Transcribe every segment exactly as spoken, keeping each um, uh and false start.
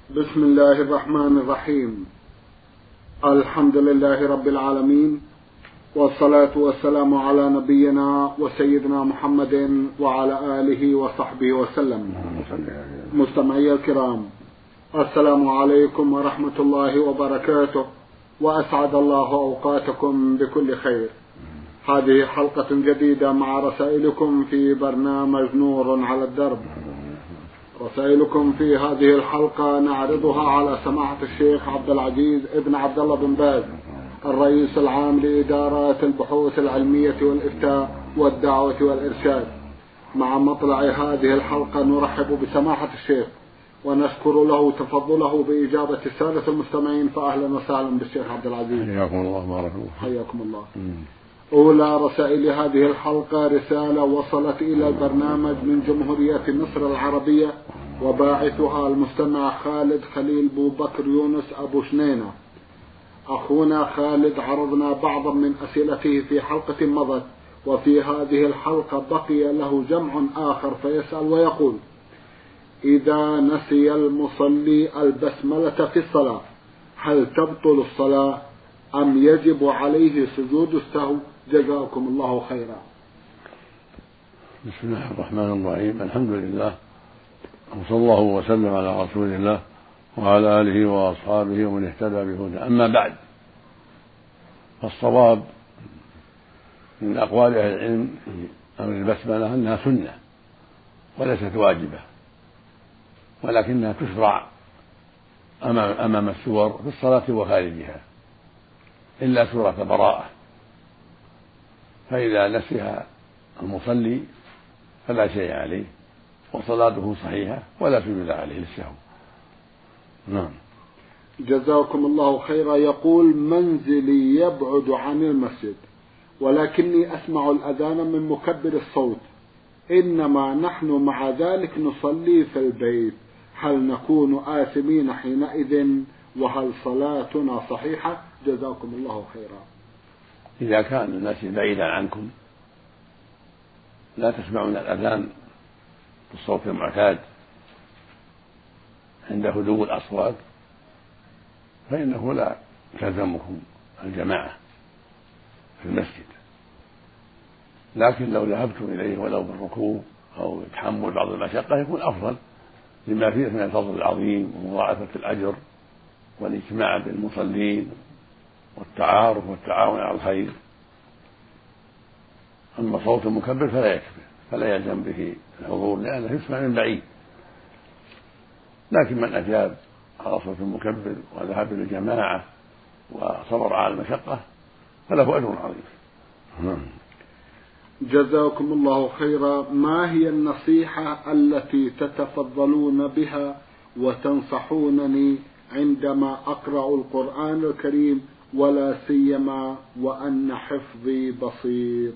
بسم الله الرحمن الرحيم. الحمد لله رب العالمين، والصلاة والسلام على نبينا وسيدنا محمد وعلى آله وصحبه وسلم. مستمعي الكرام، السلام عليكم ورحمة الله وبركاته، وأسعد الله أوقاتكم بكل خير. هذه حلقة جديدة مع رسائلكم في برنامج نور على الدرب. رسائلكم في هذه الحلقة نعرضها على سماحة الشيخ عبد العزيز ابن عبد الله بن باز، الرئيس العام لإدارات البحوث العلمية والإفتاء والدعوة والإرشاد. مع مطلع هذه الحلقة نرحب بسماحة الشيخ ونشكر له تفضله بإجابة السادة المستمعين، فأهلا وسهلا بالشيخ عبد العزيز. حياكم الله بارك الله. حياكم الله. أولى رسائل هذه الحلقة رسالة وصلت إلى البرنامج من جمهورية مصر العربية، وباعثها المستمع خالد خليل بو بكر يونس أبو شنينة. أخونا خالد عرضنا بعضا من أسئلته في حلقة مضت، وفي هذه الحلقة بقي له جمع آخر فيسأل ويقول: إذا نسي المصلي البسملة في الصلاة هل تبطل الصلاة أم يجب عليه سجود السهو؟ جزاكم الله خيرا. بسم الله الرحمن الرحيم. الحمد لله، وصلى الله وسلم على رسول الله وعلى آله وأصحابه ومن اهتدى بهداه. أما بعد، فالصواب من أقوال أهل العلم في أمر البسملة أنها سنة وليست واجبة، ولكنها تشرع أمام السور في الصلاة وخارجها إلا سورة براءة، فإذا نسيها المصلي فلا شيء عليه وصلاته صحيحة ولا سجود عليه للسهو. نعم. جزاكم الله خيرا. يقول: منزلي يبعد عن المسجد ولكني أسمع الأذان من مكبر الصوت، إنما نحن مع ذلك نصلي في البيت، هل نكون آثمين حينئذ؟ وهل صلاتنا صحيحة؟ جزاكم الله خيرا. إذا كان الناس بعيدا عنكم لا تسمعون الأذان بالصوت المعتاد عند هدوء الأصوات فإنه لا تلزمكم الجماعة في المسجد، لكن لو ذهبتم إليه ولو بالركوب أو تحمل بعض المشقة يكون أفضل، لما فيه من الفضل العظيم ومضاعفة الأجر والاجتماع بالمصلين والتعارف والتعاون على الخير. أما صوت المكبر فلا يكفي، فلا يلزم به الحضور لأنه يسمع من بعيد، لكن من أجاب على صوت المكبر وذهب إلى الجماعة وصبر على المشقة فله أجر عظيم. جزاكم الله خيرا. ما هي النصيحة التي تتفضلون بها وتنصحونني عندما أقرأ القرآن الكريم ولا سيما وأن حفظي بسيط؟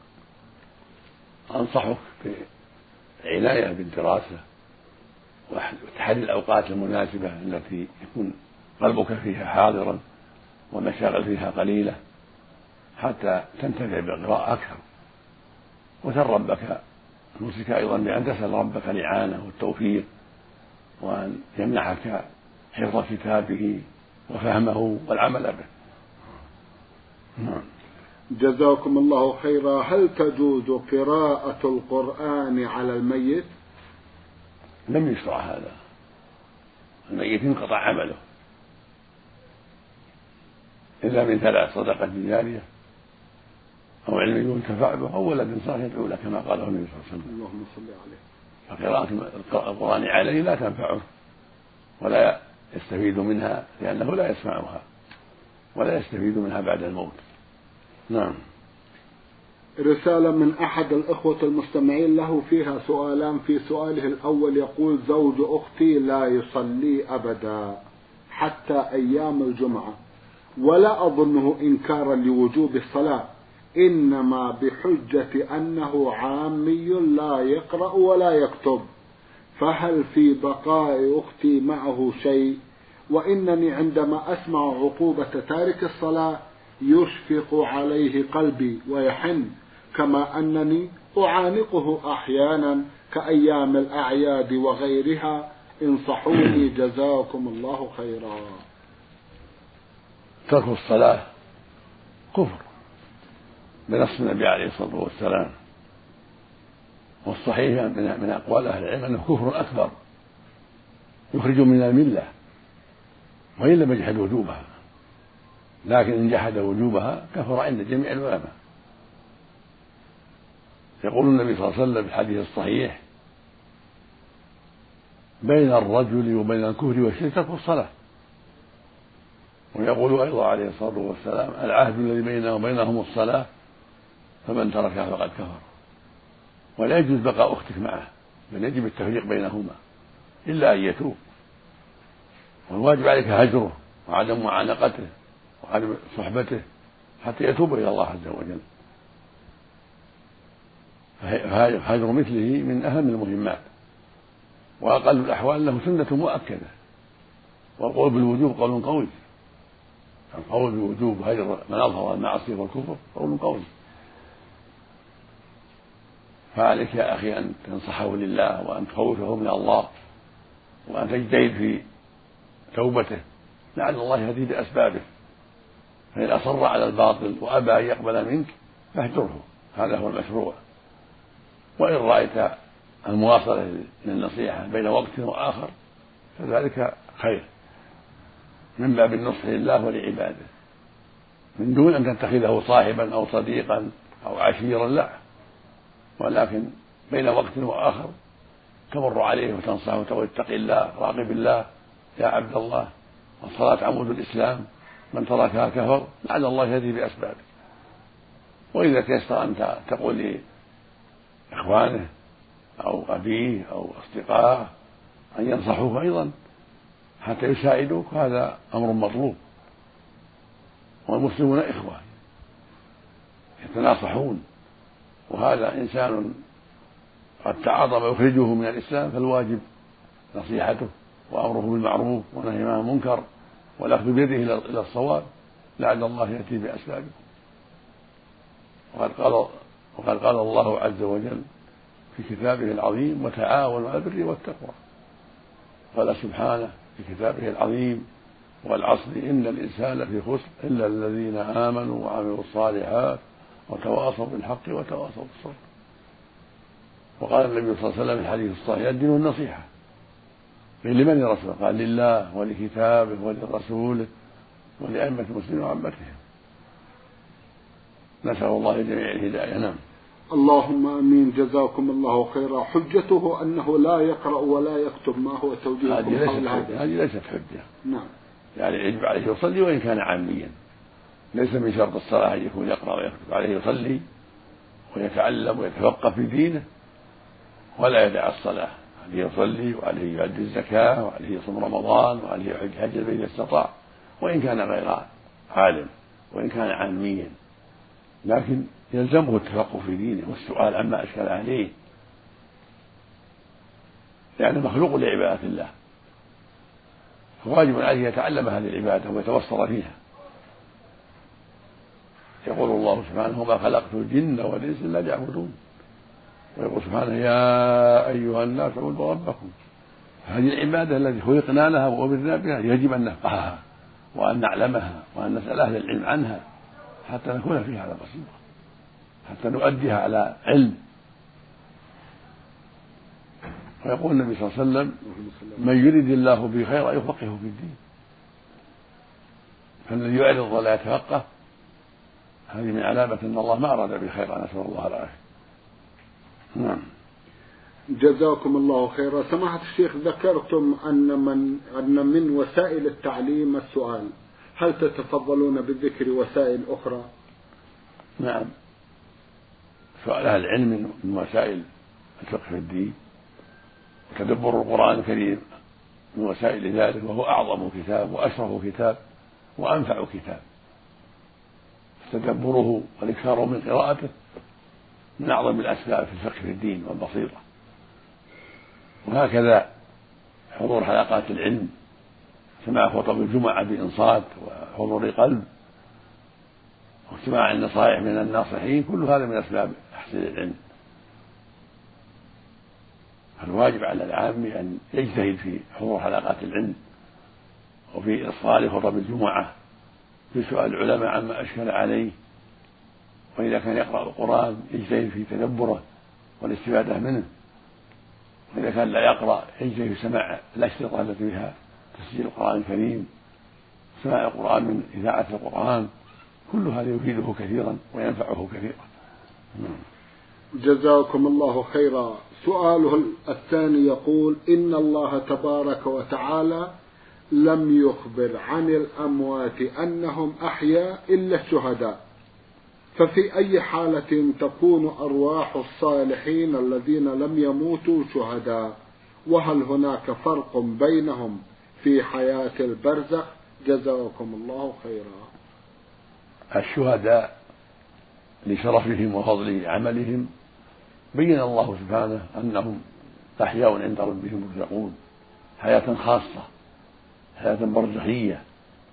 أنصحك بالعناية بالدراسة وتحدي الأوقات المناسبة التي يكون قلبك فيها حاضرا والمشاغل فيها قليلة حتى تنتفع بالقراءة أكثر، وسل ربك نفسك أيضا بأن تسأل ربك الإعانة والتوفيق وأن يمنحك حفظ كتابه وفهمه والعمل به. جزاكم الله خيرا. هل تجوز قراءة القرآن على الميت؟ لم يشرع هذا، الميت انقطع عمله إلا من ثلاث: صدقة جارية أو علم ينتفع به أو ولد صالح يدعو له، كما قاله النبي صلى الله عليه وسلم. اللهم صل عليه. فقراءة القرآن عليه لا تنفعه ولا يستفيد منها لأنه لا يسمعها ولا يستفيد منها بعد الموت. نعم. رسالة من أحد الإخوة المستمعين له فيها سؤالان. في سؤاله الأول يقول: زوج أختي لا يصلي أبدا حتى أيام الجمعة، ولا أظنه إنكارا لوجوب الصلاة، إنما بحجة أنه عامي لا يقرأ ولا يكتب، فهل في بقاء أختي معه شيء؟ وإنني عندما أسمع عقوبة تارك الصلاة يشفق عليه قلبي ويحن، كما أنني أعانقه أحيانا كأيام الأعياد وغيرها، انصحوني جزاكم الله خيرا. ترك الصلاة كفر بنص النبي عليه الصلاة والسلام، والصحيح من أقوال أهل العلم أنه كفر أكبر يخرج من الملة وإن لم يجحد وجوبها، لكن إن جحد وجوبها كفر عند جميع العلماء. يقول النبي صلى الله عليه وسلم في الحديث الصحيح: بين الرجل وبين الكفر والشرك ترك الصلاة. ويقول أيضا عليه الصلاة والسلام: العهد الذي بيننا وبينهم الصلاة فمن تركها فقد كفر. ولا يجوز بقاء أختك معه، بل يجب التفريق بينهما إلا أن يتوب، والواجب عليك هجره وعدم معانقته وعدم صحبته حتى يتوب إلى الله عز وجل. فهجر مثله من أهم المهمات، وأقل الأحوال له سنة مؤكدة، والقول بالوجوب قول قوي. القول بالوجوب هجر من أظهر المعصية والكفر قول قوي. فعليك يا أخي أن تنصحه لله، وأن تخوفه من الله، وأن تجتهد في توبته لعل الله يهديه بأسبابه. فإن أصر على الباطل وأبى أن يقبل منك فاهجره، هذا هو المشروع. وإن رأيت المواصلة للنصيحة بين وقت وآخر فذلك خير، من باب النصح لله ولعباده، من دون أن تتخذه صاحبا أو صديقا أو عشيرا، لا، ولكن بين وقت وآخر تمر عليه وتنصحه وتقول: اتق الله، راقب الله يا عبد الله، والصلاة عمود الإسلام، من تركها كفر، لعل الله يهدي بأسبابه. وإذا تيسر أن تقول لإخوانه أو أبيه أو أصدقائه أن ينصحوه أيضا حتى يساعدوك، هذا أمر مطلوب. والمسلمون إخوة يتناصحون، وهذا إنسان قد تعاظم يخرجه من الإسلام، فالواجب نصيحته وأمره بالمعروف ونهيه عن المنكر والأخذ بيده إلى الصواب، لعل الله يأتي بأسبابه. وقد قال وقد قال الله عز وجل في كتابه العظيم: وتعاونوا على البر والتقوى. قال سبحانه في كتابه العظيم: والعصر إن الإنسان لفي خسر إلا الذين آمنوا وعملوا الصالحات وتواصوا بالحق وتواصوا بالصبر. وقال النبي صلى الله عليه وسلم في الحديث الصحيح: الدين النصيحة. قيل: لمن يا رسول الله؟ قال: لله ولكتابه ولرسوله ولأئمة المسلمين وعامتهم. نسأل الله لجميع الهداية. نعم. اللهم امين. جزاكم الله خيرا. حجته انه لا يقرأ ولا يكتب، ما هو توجيهكم؟ هذه ليست حجة. هذه ليست حجة. نعم. يعني يجب عليه يصلي وإن كان عاميا، ليس من شرط الصلاة أن يكون يقرأ ويكتب، عليه يصلي ويتعلم ويتفقه في دينه ولا يدع الصلاة. عليه يصلي وعليه يؤدي الزكاة وعليه يصوم رمضان وعليه يحج حج البيت إذا استطاع، وإن كان غير عالم وإن كان عاميا، لكن يلزمه التفقه في دينه والسؤال عما أشكل عليه، لأنه يعني مخلوق لعبادة الله، فواجب عليه يتعلم هذه العبادة ويتوصل فيها. يقول الله سبحانه: وما خلقت الجن والإنس إلا ليعبدون. ويقول سبحانه: يا أيها الناس اعبدوا ربكم. هذه العبادة التي خلقنا لها وأمرنا بها يجب أن نفقهها وأن نعلمها وأن نسأل أهل العلم عنها حتى نكون فيها على بصيرة، حتى نؤديها على علم. ويقول النبي صلى الله عليه وسلم: من يرد الله به خيرا يفقهه في الدين. فالذي يعرض ولا يتفقه هذه من علامة أن الله ما أراد بالخير، نسأل الله العافية. نعم. جزاكم الله خيرا. سماحة الشيخ، ذكرتم أن من أن من وسائل التعليم السؤال، هل تتفضلون بالذكر وسائل أخرى؟ نعم، سؤال أهل العلم من وسائل الفقه في الدين، وتدبر القرآن الكريم من وسائل ذلك، وهو أعظم كتاب وأشرف كتاب وأنفع كتاب. تدبره والإكثار من قراءته من أعظم الأسباب في الفقه في الدين والبصيرة. وهكذا حضور حلقات العلم، سماع خطب الجمعة بإنصات وحضور قلب، واستماع النصائح من الناصحين، كل هذا من أسباب تحصيل العلم. فالواجب على العام أن يجتهد في حضور حلقات العلم وفي إصغاء خطب الجمعة في سؤال العلماء عما أشكل عليه، وإذا كان يقرأ القرآن يجتهد في تدبره والاستفادة منه، وإذا كان لا يقرأ يجتهد في سماع الأشرطة التي بها تسجيل القرآن الكريم، سماع القرآن من إذاعة القرآن، كل هذا يفيده كثيرا وينفعه كثيرا. جزاكم الله خيرا. سؤاله الثاني يقول: إن الله تبارك وتعالى لم يخبر عن الأموات أنهم أحياء إلا الشهداء، ففي أي حالة تكون أرواح الصالحين الذين لم يموتوا شهداء؟ وهل هناك فرق بينهم في حياة البرزخ؟ جزاكم الله خيرا. الشهداء لشرفهم وفضل عملهم بين الله سبحانه أنهم أحياء عند ربهم يرزقون حياة خاصة، حياة برزخية،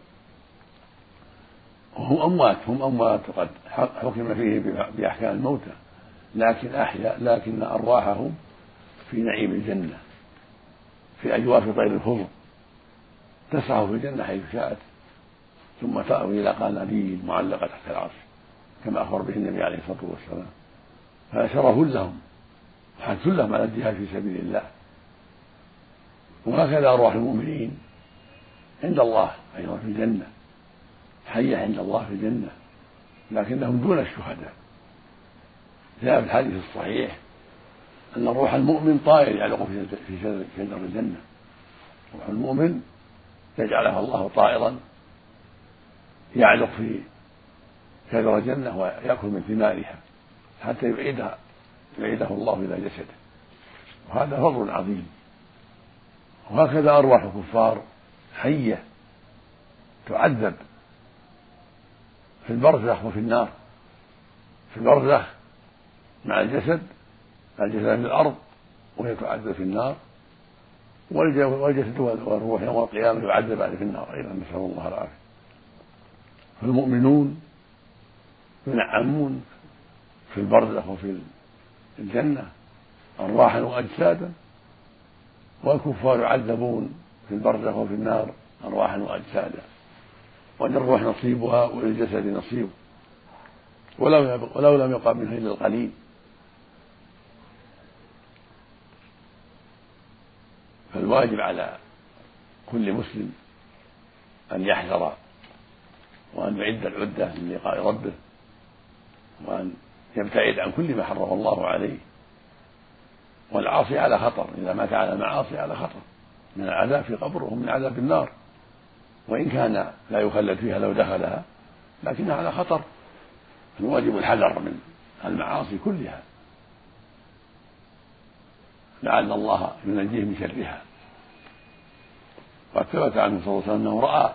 وهم أموات هم أموات قد حكم فيه بأحكام الموتى، لكن أحياء، لكن أرواحهم في نعيم الجنة في أجواف طير الخضر، تسعى في الجنة حيث شاءت، ثم تأوي إلى قناديل معلقة تحت العرش كما أخبر به النبي عليه الصلاة والسلام. فهذا شرف لهم وحث لهم على الجهاد في سبيل الله. وهكذا أرواح المؤمنين عند الله أيضا في الجنة، حية عند الله في الجنة، لكنهم دون الشهداء. جاء في الحديث الصحيح أن الروح المؤمن طائر يعلق في شجر الجنة، روح المؤمن يجعلها الله طائرا يعلق في شجر الجنة ويأكل من ثمارها حتى يعيدها يعيده الله إلى جسده، وهذا فضل عظيم. وهكذا أرواح الكفار حية تعذب في البرزخ وفي النار، في البرزخ مع الجسد الجسد في الأرض وهي تعذب في النار، والجسد والروح يوم القيامة يعذب في النار أيضا، نسأل الله العافية. فالمؤمنون ينعمون في البرزخ وفي الجنة أرواحا وأجسادا، والكفار يعذبون في البرزخ وفي النار أرواحا وأجسادا، وللروح نصيبها وللجسد نصيب، ولو, ولو لم يقع منه إلا القليل. فالواجب على كل مسلم أن يحذر وأن يعد العدة للقاء ربه، وأن يبتعد عن كل ما حرم الله عليه. والعاصي على خطر، إذا مات على معاصي على خطر من العذاب في قبره ومن عذاب النار، وإن كان لا يخلد فيها لو دخلها لكنها على خطر، فالواجب الحذر من المعاصي كلها لعل الله ينجيه من شرها. وقد ثبت عنه صلى الله عليه وسلم أنه رأى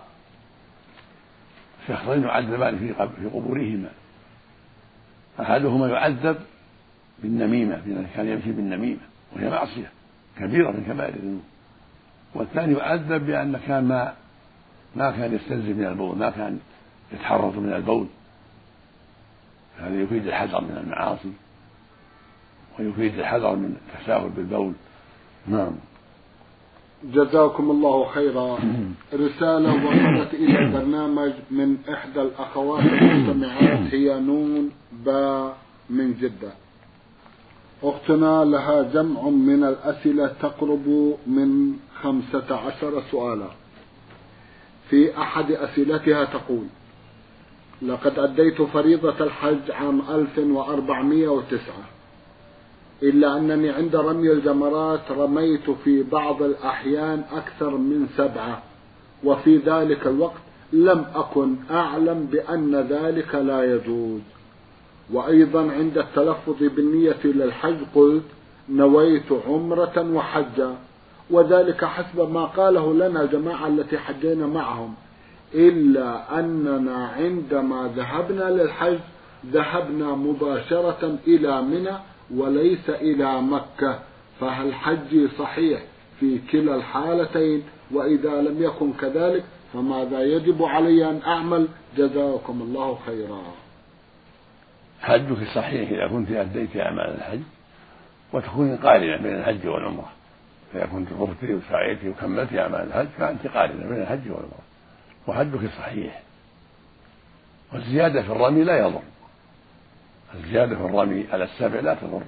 شخصين يعذبان في قبورهما، أحدهما يعذب بالنميمة، بأنه كان يمشي بالنميمة وهي معصية كبيرة من كبائر الذنوب، والثاني يعذب بأن كان ما ما كان يستنزف من البول، ما كان يتحرز من البول. هذا يفيد الحذر من المعاصي ويفيد الحذر من التساهل بالبول. نعم. جزاكم الله خيرا. رسالة وصلت إلى البرنامج من إحدى الأخوات المستمعات، هي نون با من جدة. أختنا لها جمع من الأسئلة تقرب من خمسة عشر سؤالا. في أحد أسئلتها تقول: لقد أديت فريضة الحج عام ألف وأربعمائة وتسعة، إلا أنني عند رمي الجمرات رميت في بعض الأحيان أكثر من سبعة، وفي ذلك الوقت لم أكن أعلم بأن ذلك لا يجوز. وأيضا عند التلفظ بالنية للحج قلت نويت عمرة وحجا، وذلك حسب ما قاله لنا جماعة التي حجينا معهم، إلا أننا عندما ذهبنا للحج ذهبنا مباشرة إلى منى وليس إلى مكة، فهل حجي صحيح في كلا الحالتين؟ وإذا لم يكن كذلك فماذا يجب علي أن أعمل؟ جزاكم الله خيرا. حجك صحيح إذا كنت أديت أعمال الحج، وتكون قارنة بين الحج والعمرة. فإذا كنت طفتي وسعيتي وكملتي أعمال الحج فأنت قارنة بين الحج والعمرة وحجك صحيح. والزيادة في الرمي لا يضر، الزيادة في الرمي على السبع لا تضر،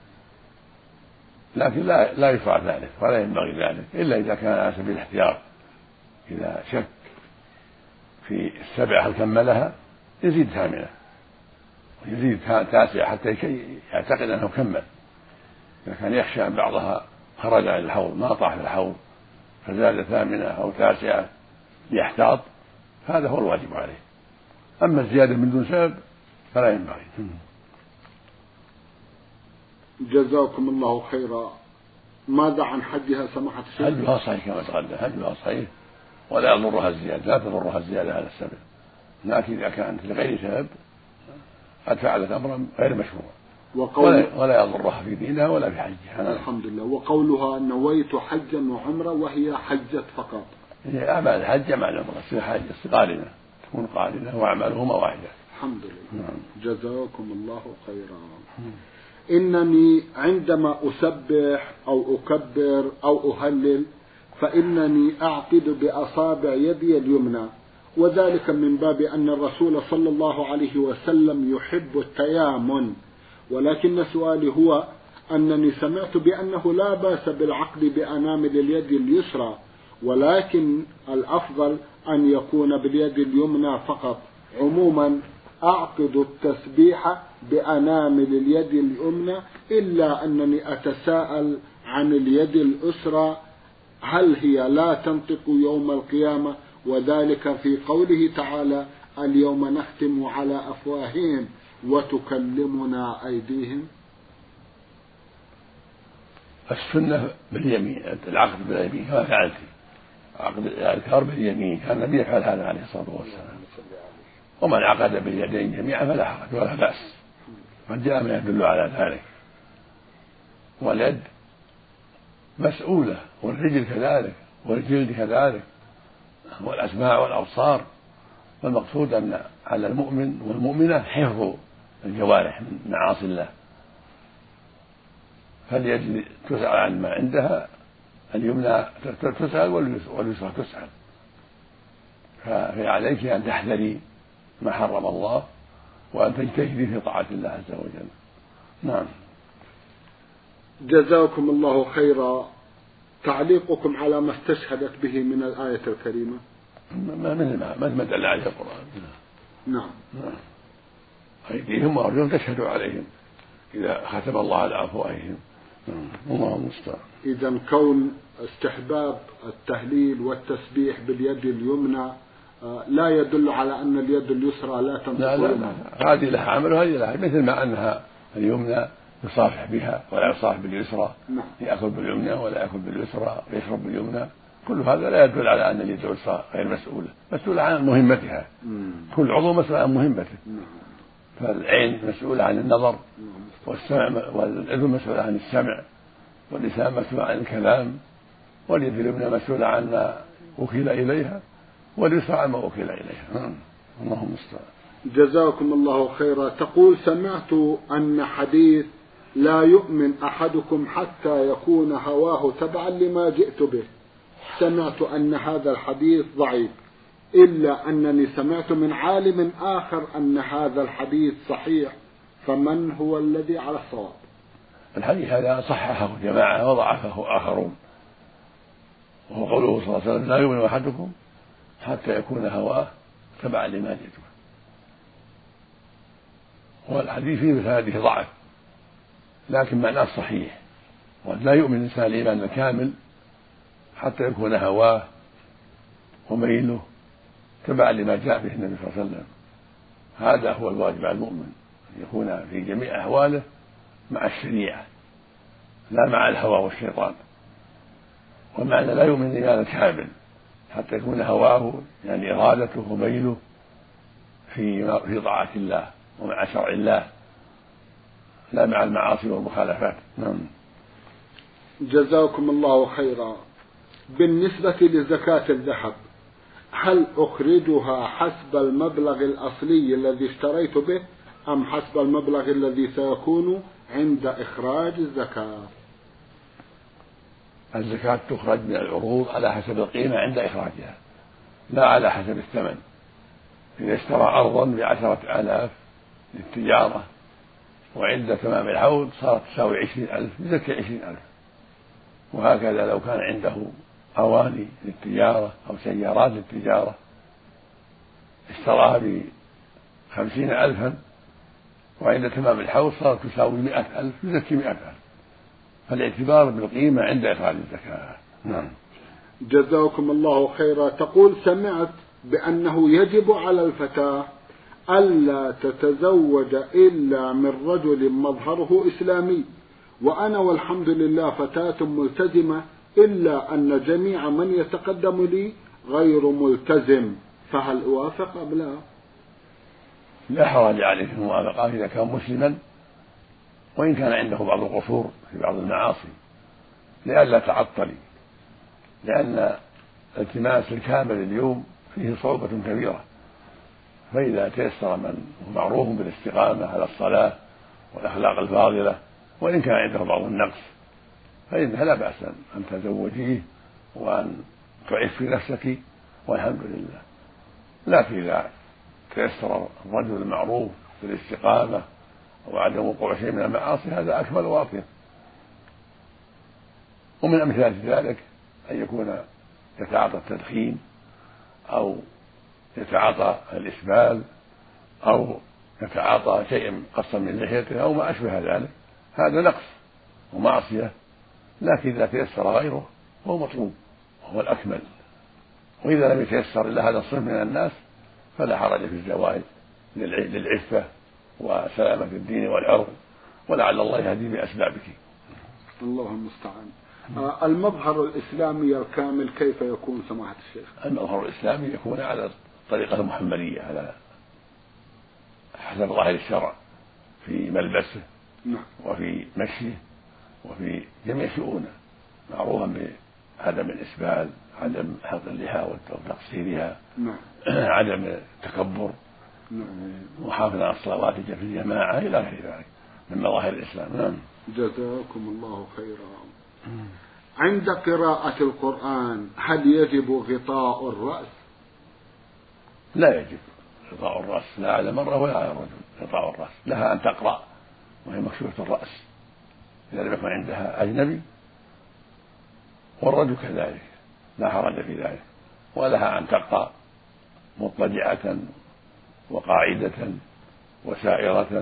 لكن لا لا يشرع ذلك ولا ينبغي ذلك إلا إذا كان على سبيل الاحتياط. إذا شك في السبع هل كملها يزيد ثامنة ويزيد تاسعة حتى يعتقد أنه كمل. إذا كان يخشى أن بعضها خرج عن الحوض ما طاح في الحوض فزاد ثامنة أو تاسعة ليحتاط هذا هو الواجب عليه. أما الزيادة من دون سبب فلا ينبغي. جزاكم الله خيرا. ماذا عن حجها سماحة الشيخ؟ حجها صحيح كما تقدم، حجها صحيح ولا يضرها الزيادة، لا تضرها الزيادة على السبب، لكن إذا كانت لغير سبب قد فعلت أمرا غير مشروع ولا, ولا يضرها في دينها ولا في حجها. الحمد لله. وقولها نويت حجا وعمرة وهي حجت فقط، هي أعمال الحج مع العمرة تصير حاجة قارنة، تكون قارنة وأعمالهما واحدة. الحمد لله. نعم. جزاكم الله خيرا. إنني عندما أسبح أو أكبر أو أهلل فإنني أعقد بأصابع يدي اليمنى، وذلك من باب أن الرسول صلى الله عليه وسلم يحب التيامن، ولكن سؤالي هو أنني سمعت بأنه لا بأس بالعقد بأنامل اليد اليسرى، ولكن الأفضل أن يكون باليد اليمنى فقط. عموما أعقد التسبيح بأنامل اليد اليمنى، إلا أنني أتساءل عن اليد الأسرى هل هي لا تنطق يوم القيامة، وذلك في قوله تعالى اليوم نختم على أفواههم وتكلمنا أيديهم. السنة باليمين، العقد باليمين كما فعلت، عقد الأذكار باليمين كان النبي يفعل هذا عليه الصلاة والسلام. ومن عقد باليدين جميعا فلا حرج ولا بأس، قد جاء ما يدل على ذلك. واليد مسؤولة والرجل كذلك والجلد كذلك والأسماع والأبصار، والمقصود أن على المؤمن والمؤمنة حفظ الجوارح من معاصي الله، فاليد تسأل عن ما عندها، اليمنى تسأل واليسرى تسأل، فعليك أن تحذري ما حرم الله وأن تجتهدي في طاعة الله عز وجل. نعم. جزاكم الله خيرا. تعليقكم على ما استشهدت به من الآية الكريمة؟ مثل ما مثل ما دل عليه القرآن. نعم. نعم. أيديهم وأرجلهم تشهد عليهم إذا ختم الله على أفواههم. الله المستعان. إذا كون استحباب التهليل والتسبيح باليد اليمنى لا يدل على أن اليد اليسرى لا تنطق. لا لا لا، هذه لها عمل وهذه لها، مثل ما أنها اليمنى يصافح بها ولا يصافح باليسرى، نعم. يأكل باليمنى ولا يأكل باليسرى ويشرب باليمنى، كل هذا لا يدل على أن اليد اليسرى غير مسؤولة، مسؤولة عن مهمتها. مم. كل عضو مسؤول عن مهمته. مم. فالعين مسؤولة عن النظر، والسمع والأذن مسؤولة عن السمع، واللسان مسؤول عن الكلام، واليد اليمنى مسؤولة عن ما وكل إليها، واليسرى عن ما وكل إليها. اللهم المستعان. جزاكم الله خيرا. تقول سمعت أن حديث لا يؤمن أحدكم حتى يكون هواه تبعا لما جئت به، سمعت أن هذا الحديث ضعيف، إلا أنني سمعت من عالم آخر أن هذا الحديث صحيح، فمن هو الذي على الصواب؟ الحديث هذا صححه جماعة وضعفه آخرون، وهو قوله صلى الله عليه وسلم لا يؤمن أحدكم حتى يكون هواه تبعا لما جئت به. والحديث فيه مثل هذه ضعف، لكن معناه صحيح، ولا يؤمن الإنسان الإيمان الكامل حتى يكون هواه وميله تبعا لما جاء به النبي صلى الله عليه وسلم. هذا هو الواجب على المؤمن، أن يكون في جميع أحواله مع الشريعة لا مع الهوى والشيطان. ومعنى لا يؤمن الإيمان الكامل حتى يكون هواه يعني إرادته وميله في في طاعة الله ومع شرع الله لا مع المعاصي والمخالفات. نعم. جزاكم الله خيرا. بالنسبة لزكاة الذهب، هل أخرجها حسب المبلغ الأصلي الذي اشتريت به أم حسب المبلغ الذي سيكون عند إخراج الزكاة؟ الزكاة تخرج من العروض على حسب القيمة عند إخراجها، لا على حسب الثمن. إذا اشترى أرضا بعشرة آلاف للتجارة وعند تمام الحول صارت تساوي عشرين ألف يزكي عشرين ألف. وهكذا لو كان عنده أواني للتجارة أو سيارات للتجارة اشتراها بخمسين ألفا وعند تمام الحول صارت تساوي مئة ألف يزكي مئة ألف. فالاعتبار بالقيمة عند إخراج الزكاة. نعم. جزاكم الله خيرا. تقول: سمعت بأنه يجب على الفتاة ألا تتزوج إلا من رجل مظهره إسلامي، وأنا والحمد لله فتاة ملتزمة، إلا أن جميع من يتقدم لي غير ملتزم، فهل أوافق أم لا؟ لا حرج عليه في الموافقة إذا كان مسلما، وإن كان عنده بعض القصور في بعض المعاصي لئلا تعطلي، لأن التماس الكامل اليوم فيه صعوبة كبيرة. فإذا تيسر من هو معروف بالاستقامة على الصلاة والأخلاق الفاضلة وإن كان عنده بعض النقص فإنها لا بأس أن تزوجيه وأن تعفي نفسك والحمد لله. لكن إذا تيسر الرجل المعروف بالاستقامة وعدم وقوع شيء من المعاصي هذا أكمل وأطيب. ومن أمثلة ذلك أن يكون يتعاطى التدخين أو يتعاطى الإسبال أو يتعاطى شيء قصا من لحيته أو ما أشبه ذلك، هذا نقص ومعصية. لكن إذا تيسر غيره هو مطلوب وهو الأكمل. وإذا لم يتيسر إلا هذا الصنف من الناس فلا حرج في الزواج للعفة وسلامة الدين والعرض، ولعل الله يهدي بأسبابك. الله المستعان. آه المظهر الإسلامي الكامل كيف يكون سماحة الشيخ؟ المظهر الإسلامي يكون على الطريقة المحمدية على حسب ظاهر الشرع في ملبسه نعم. وفي مشيه وفي جميع شؤونه، معروفا بعدم الإسبال، عدم حلق اللحى وتقصيرها، نعم. عدم التكبر، نعم. محافظة على الصلوات في الجماعة إلى غير ذلك من مظاهر الإسلام. نعم. جزاكم الله خيرا. عند قراءة القرآن هل يجب غطاء الرأس؟ لا يجب غطاء الرأس، لا على المرأة ولا على الرجل غطاء الرأس. لها أن تقرأ وهي مكشوفة الرأس إذا لم يكن عندها أجنبي، والرجل كذلك لا حرج في ذلك. ولها أن تقرأ مضطجعة وقاعدة وسائرة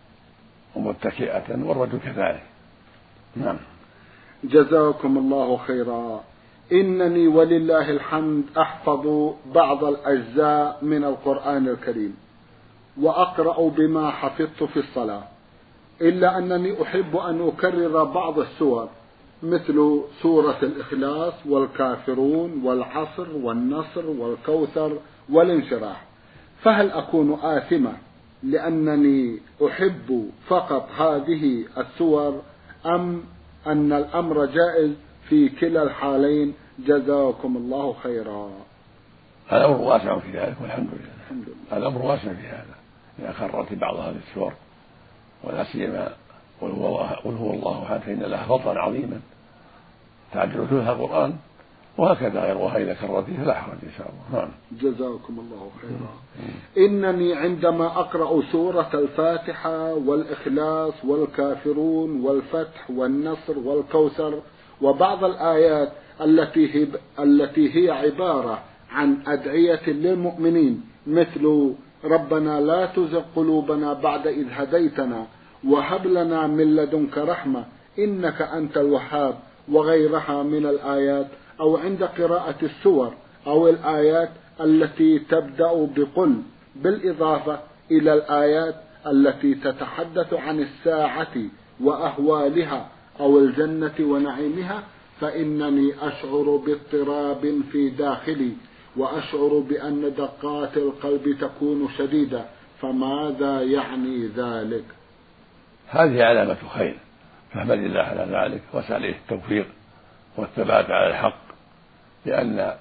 ومتكئة، والرجل كذلك. نعم. جزاكم الله خيرا. إنني ولله الحمد أحفظ بعض الأجزاء من القرآن الكريم وأقرأ بما حفظت في الصلاة، إلا أنني أحب أن أكرر بعض السور مثل سورة الإخلاص والكافرون والعصر والنصر والكوثر والانشراح، فهل أكون آثمة لأنني أحب فقط هذه السور أم أن الأمر جائز في كلا الحالين؟ جزاكم الله خيرا. الأمر واسع في ذلك والحمد لله. الحمد لله. الأمر واسع في هذا إذا كررت بعض هذه السور، ولا سيما قل هو الله أحد فإن له فضلا عظيما تعدل ثلث القرآن، وهكذا غيرها إذا كررته فلا حرج إن شاء الله. نعم. جزاكم الله خيرا. إنني عندما أقرأ سورة الفاتحة والإخلاص والكافرون والفتح والنصر والكوثر وبعض الآيات التي هي, التي هي عبارة عن أدعية للمؤمنين مثل ربنا لا تزغ قلوبنا بعد إذ هديتنا وهب لنا من لدنك رحمة إنك أنت الوهاب وغيرها من الآيات، أو عند قراءة السور أو الآيات التي تبدأ بقل بالإضافة إلى الآيات التي تتحدث عن الساعة وأهوالها أو الجنة ونعيمها، فإنني أشعر باضطراب في داخلي وأشعر بأن دقات القلب تكون شديدة، فماذا يعني ذلك؟ هذه علامة خير، فاحمد الله على ذلك واسأل عليه التوفيق والثبات على الحق، لأن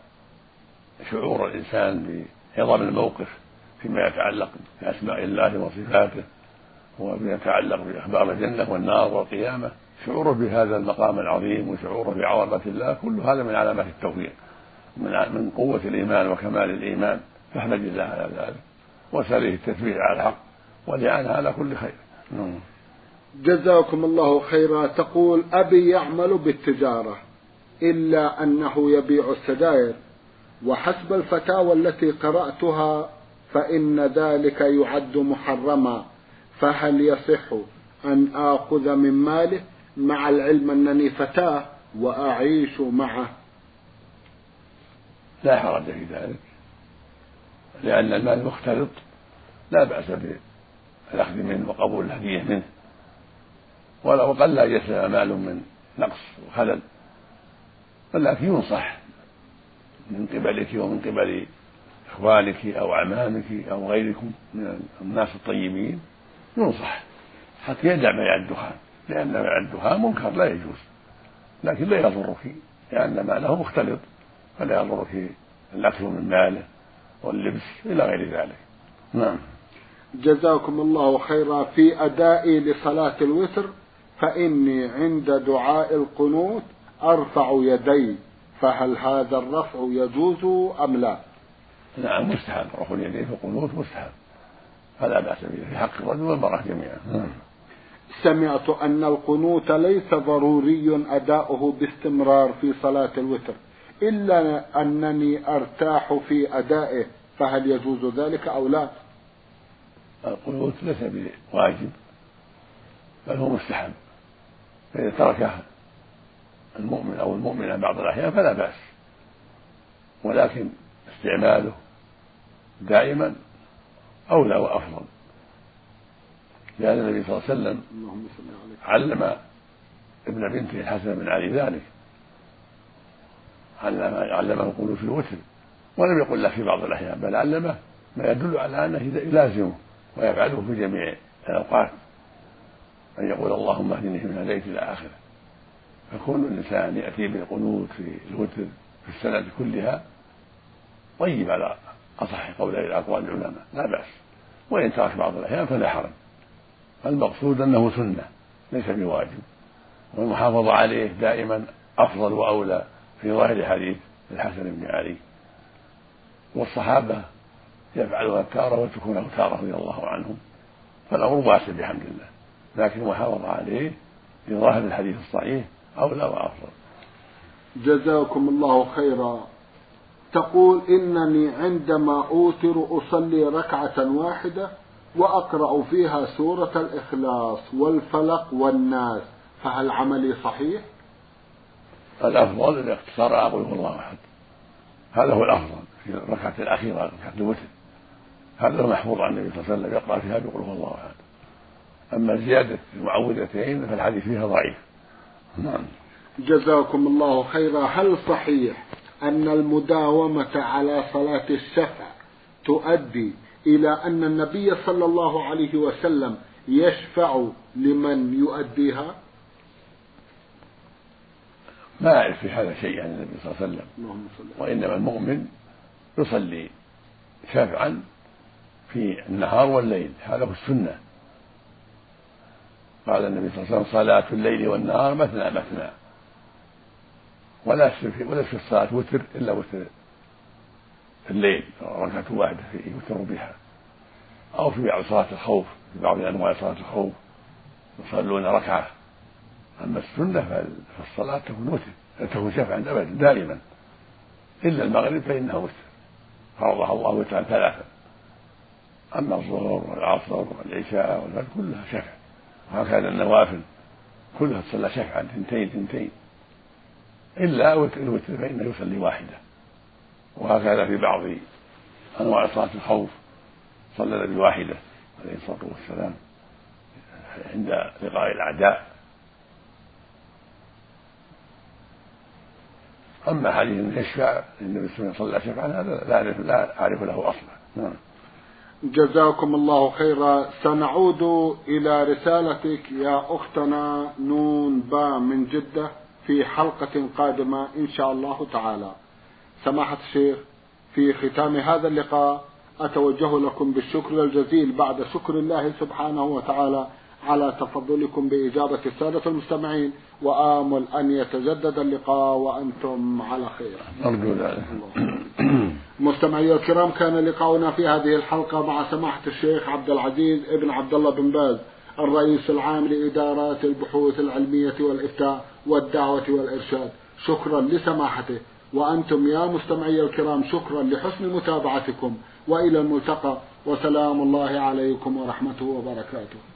شعور الإنسان بعظم الموقف فيما يتعلق بأسماء الله وصفاته وما يتعلق بأخبار الجنة والنار والقيامة، شعوره بهذا المقام العظيم وشعوره بعظمة الله، كل هذا من علامات التوفيق، من قوة الإيمان وكمال الإيمان، فاحمد الله على ذلك وسأله التثبيت على الحق والإعانة على كل خير. جزاكم الله خيرا. تقول: أبي يعمل بالتجارة إلا أنه يبيع السجائر، وحسب الفتاوى التي قرأتها فإن ذلك يعد محرما، فهل يصح أن آخذ من ماله مع العلم أنني فتاة وأعيش معه؟ لا حرج في ذلك، لأن المال مختلط لا بأس بالأخذ منه وقبول الهدية منه، ولو قل لا يسلم مال من نقص وخلل، ولكن ينصح من قبلك ومن قبل إخوانك أو أعمامك أو غيركم من الناس الطيبين، ينصح حتى يدع بيع الدخان، لأن بيع الدخان منكر لا يجوز، لكن لا يضرك لأن ماله مختلط، فلا يضرك الأكل من ماله واللبس إلى غير ذلك. نعم. جزاكم الله خيرا. في أدائي لصلاة الوتر فإني عند دعاء القنوت أرفع يدي، فهل هذا الرفع يجوز أم لا؟ نعم مستحب، رفع اليدين في القنوت مستحب، فلا بأس به في حق الرجل والمرأة جميعا. نعم. سمعت أن القنوت ليس ضروري أداؤه باستمرار في صلاة الوتر، إلا أنني أرتاح في أدائه، فهل يجوز ذلك أو لا؟ القنوت ليس بواجب بل هو مستحب، فإذا تركه المؤمن أو المؤمنة بعض الأحيان فلا بأس، ولكن استعماله دائما أولى وأفضل، لأن النبي صلى الله عليه وسلم علم ابن بنته الحسن بن علي ذلك، علمه القنوت في الوتر، ولم يقل له في بعض الأحيان، بل علمه ما يدل على أنه يلازمه ويفعله في جميع الأوقات، أن يقول اللهم اهدني من هديت إلى آخره. فكون الإنسان يأتي بالقنوت في الوتر في السنة كلها طيب على أصح قولي أقوال العلماء، لا بأس، وإن ترك بعض الأحيان فلا حرج. المقصود أنه سنة ليس بواجب، والمحافظة عليه دائما أفضل وأولى في ظاهر حديث الحسن بن علي، والصحابة يفعلها تارة وتكون تارة رضي الله عنهم، فالأمر واسع بحمد الله، لكن المحافظة عليه في ظاهر الحديث الصحيح أولى وأفضل. جزاكم الله خيرا. تقول: إنني عندما أوتر أصلي ركعة واحدة وأقرأ فيها سورة الإخلاص والفلق والناس، فهل عملي صحيح؟ الأفضل الاقتصار أقول هو الله أحد، هذا هو الأفضل في الركعة الأخيرة ركعة الوتر، هذا محفوظ عن النبي صلى الله عليه وسلم يقرأ فيها بقول هو الله أحد. أما زيادة المعوذتين فالحديث فيها ضعيف. نعم. جزاكم الله خيرا. هل صحيح أن المداومة على صلاة الشفع تؤدي إلى أن النبي صلى الله عليه وسلم يشفع لمن يؤديها؟ ما أعرف في هذا شيء عن النبي صلى الله عليه وسلم، وإنما المؤمن يصلي شفعا في النهار والليل، هذا هو السنة. قال النبي صلى الله عليه وسلم: صلاة الليل والنهار مثنى مثنى، ولا في ولا في الصلاة وتر إلا وتر الليل ركعة واحدة يوتر بها، أو في بعض صلاة الخوف، في بعض أنواع صلاة الخوف يصلون ركعة. أما السنة فالصلاة تكون وتر، تكون شفعا أبدا دائما، إلا المغرب فإنها وتر، فرضها الله وترا ثلاثا. أما الظهر والعصر والعشاء والفجر كلها شفع، وهكذا النوافل كلها تصلى شفعا ثنتين ثنتين، إلا الوتر فإنه يصلي واحدة. وهكذا في بعض أنواع صلاة الخوف صلى بواحدة عليه الصلاة والسلام عند لقاء الأعداء. أما حديث أن يشفع النبي صلى الله عليه وسلم صلى شفعا هذا لا أعرف, لا أعرف له أصلا. نعم. جزاكم الله خيرا. سنعود إلى رسالتك يا أختنا نون با من جدة في حلقة قادمة إن شاء الله تعالى. سماحة الشيخ، في ختام هذا اللقاء أتوجه لكم بالشكر الجزيل بعد شكر الله سبحانه وتعالى على تفضلكم بإجابة السادة المستمعين، وآمل أن يتجدد اللقاء وأنتم على خير. أرجو ذلك. مستمعي الكرام، كان لقاؤنا في هذه الحلقة مع سماحة الشيخ عبد العزيز ابن عبد الله بن باز، الرئيس العام لإدارات البحوث العلمية والإفتاء والدعوة والإرشاد. شكرا لسماحته، وأنتم يا مستمعي الكرام شكرا لحسن متابعتكم، وإلى الملتقى، وسلام الله عليكم ورحمته وبركاته.